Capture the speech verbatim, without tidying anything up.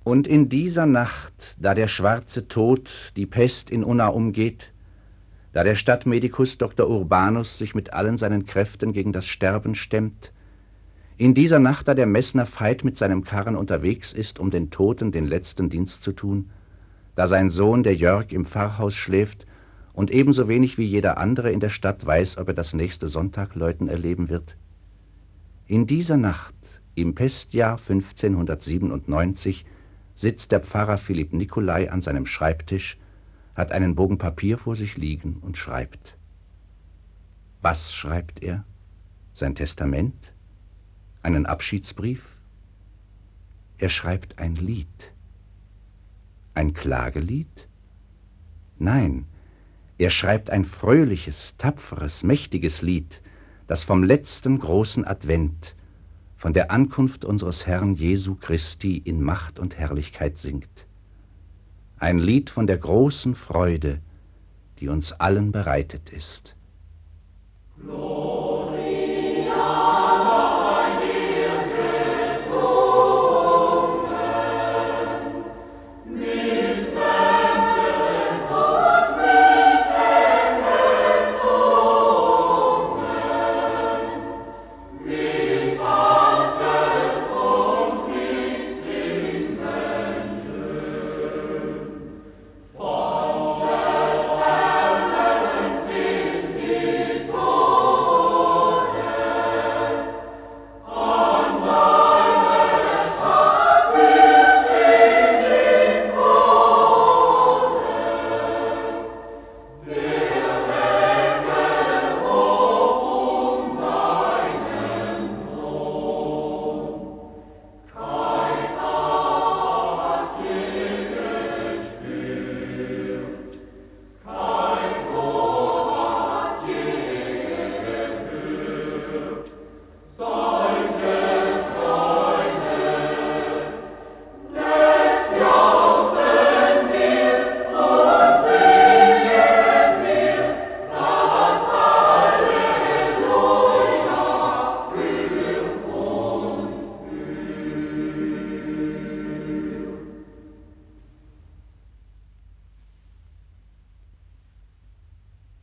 Und in dieser Nacht, da der schwarze Tod die Pest in Unna umgeht, da der Stadtmedikus Doktor Urbanus sich mit allen seinen Kräften gegen das Sterben stemmt, in dieser Nacht, da der Messner Veit mit seinem Karren unterwegs ist, um den Toten den letzten Dienst zu tun, da sein Sohn, der Jörg, im Pfarrhaus schläft und ebenso wenig wie jeder andere in der Stadt weiß, ob er das nächste Sonntagläuten erleben wird. In dieser Nacht, im Pestjahr fünfzehnhundertsiebenundneunzig, sitzt der Pfarrer Philipp Nicolai an seinem Schreibtisch, hat einen Bogen Papier vor sich liegen und schreibt. Was schreibt er? Sein Testament? Einen Abschiedsbrief? Er schreibt ein Lied. Ein Klagelied? Nein, er schreibt ein fröhliches, tapferes, mächtiges Lied, das vom letzten großen Advent, von der Ankunft unseres Herrn Jesu Christi in Macht und Herrlichkeit singt. Ein Lied von der großen Freude, die uns allen bereitet ist. Lord.